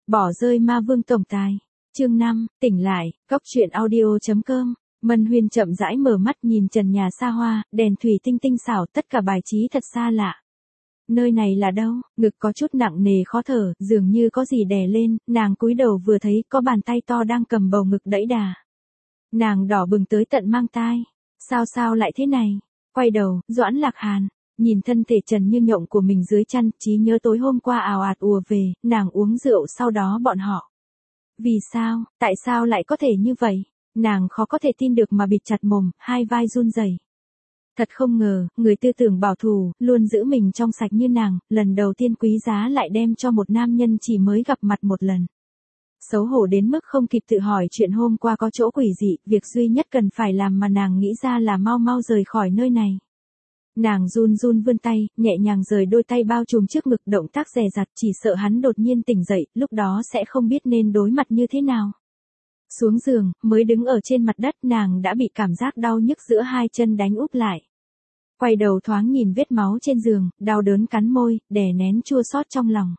Bỏ rơi ma vương tổng tài. Chương 5, tỉnh lại, góc truyện audio.com. Mân Huyên chậm rãi mở mắt nhìn trần nhà xa hoa, đèn thủy tinh tinh xảo, tất cả bài trí thật xa lạ. Nơi này là đâu? Ngực có chút nặng nề khó thở, dường như có gì đè lên, nàng cúi đầu vừa thấy có bàn tay to đang cầm bầu ngực đẫy đà. Nàng đỏ bừng tới tận mang tai. Sao lại thế này? Quay đầu, Doãn Lạc Hàn. Nhìn thân thể trần như nhộng của mình dưới chăn, trí nhớ tối hôm qua ào ạt ùa về, nàng uống rượu sau đó bọn họ. Vì sao, tại sao lại có thể như vậy? Nàng khó có thể tin được mà bịt chặt mồm, hai vai run rẩy. Thật không ngờ, người tư tưởng bảo thủ, luôn giữ mình trong sạch như nàng, lần đầu tiên quý giá lại đem cho một nam nhân chỉ mới gặp mặt một lần. Xấu hổ đến mức không kịp tự hỏi chuyện hôm qua có chỗ quỷ dị, việc duy nhất cần phải làm mà nàng nghĩ ra là mau rời khỏi nơi này. Nàng run vươn tay, nhẹ nhàng rời đôi tay bao trùm trước ngực, động tác dè dặt, chỉ sợ hắn đột nhiên tỉnh dậy, lúc đó sẽ không biết nên đối mặt như thế nào. Xuống giường, mới đứng ở trên mặt đất, nàng đã bị cảm giác đau nhức giữa hai chân đánh úp lại. Quay đầu thoáng nhìn vết máu trên giường, đau đớn cắn môi, đè nén chua xót trong lòng.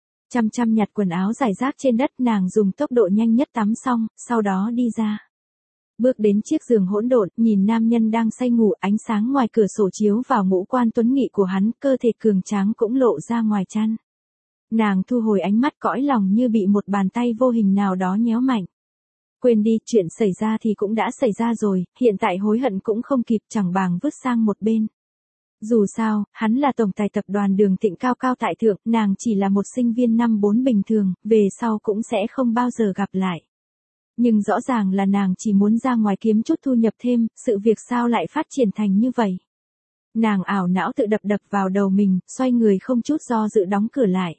Chăm nhặt quần áo rải rác trên đất, nàng dùng tốc độ nhanh nhất tắm xong, sau đó đi ra. Bước đến chiếc giường hỗn độn, nhìn nam nhân đang say ngủ, ánh sáng ngoài cửa sổ chiếu vào ngũ quan tuấn nghị của hắn, cơ thể cường tráng cũng lộ ra ngoài chăn. Nàng thu hồi ánh mắt, cõi lòng như bị một bàn tay vô hình nào đó nhéo mạnh. Quên đi, chuyện xảy ra thì cũng đã xảy ra rồi, hiện tại hối hận cũng không kịp, chẳng bằng vứt sang một bên. Dù sao, hắn là tổng tài tập đoàn Đường Thịnh cao cao tại thượng, nàng chỉ là một sinh viên năm 4 bình thường, về sau cũng sẽ không bao giờ gặp lại. Nhưng rõ ràng là nàng chỉ muốn ra ngoài kiếm chút thu nhập thêm, sự việc sao lại phát triển thành như vậy. Nàng ảo não tự đập vào đầu mình, xoay người không chút do dự đóng cửa lại.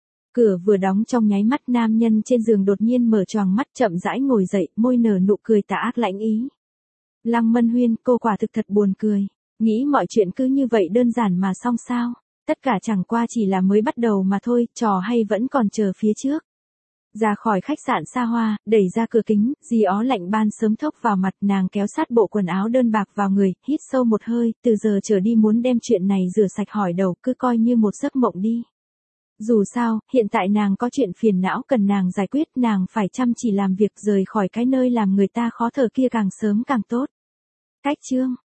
Cửa vừa đóng trong nháy mắt, nam nhân trên giường đột nhiên mở choàng mắt, chậm rãi ngồi dậy, môi nở nụ cười tà ác lãnh ý. Lăng Mân Huyên, cô quả thực thật buồn cười. Nghĩ mọi chuyện cứ như vậy đơn giản mà xong sao? Tất cả chẳng qua chỉ là mới bắt đầu mà thôi, trò hay vẫn còn chờ phía trước. Ra khỏi khách sạn xa hoa, đẩy ra cửa kính, gió ó lạnh ban sớm thốc vào mặt, nàng kéo sát bộ quần áo đơn bạc vào người, hít sâu một hơi, từ giờ trở đi muốn đem chuyện này rửa sạch hỏi đầu, cứ coi như một giấc mộng đi. Dù sao, hiện tại nàng có chuyện phiền não cần nàng giải quyết, nàng phải chăm chỉ làm việc, rời khỏi cái nơi làm người ta khó thở kia càng sớm càng tốt. Cách chương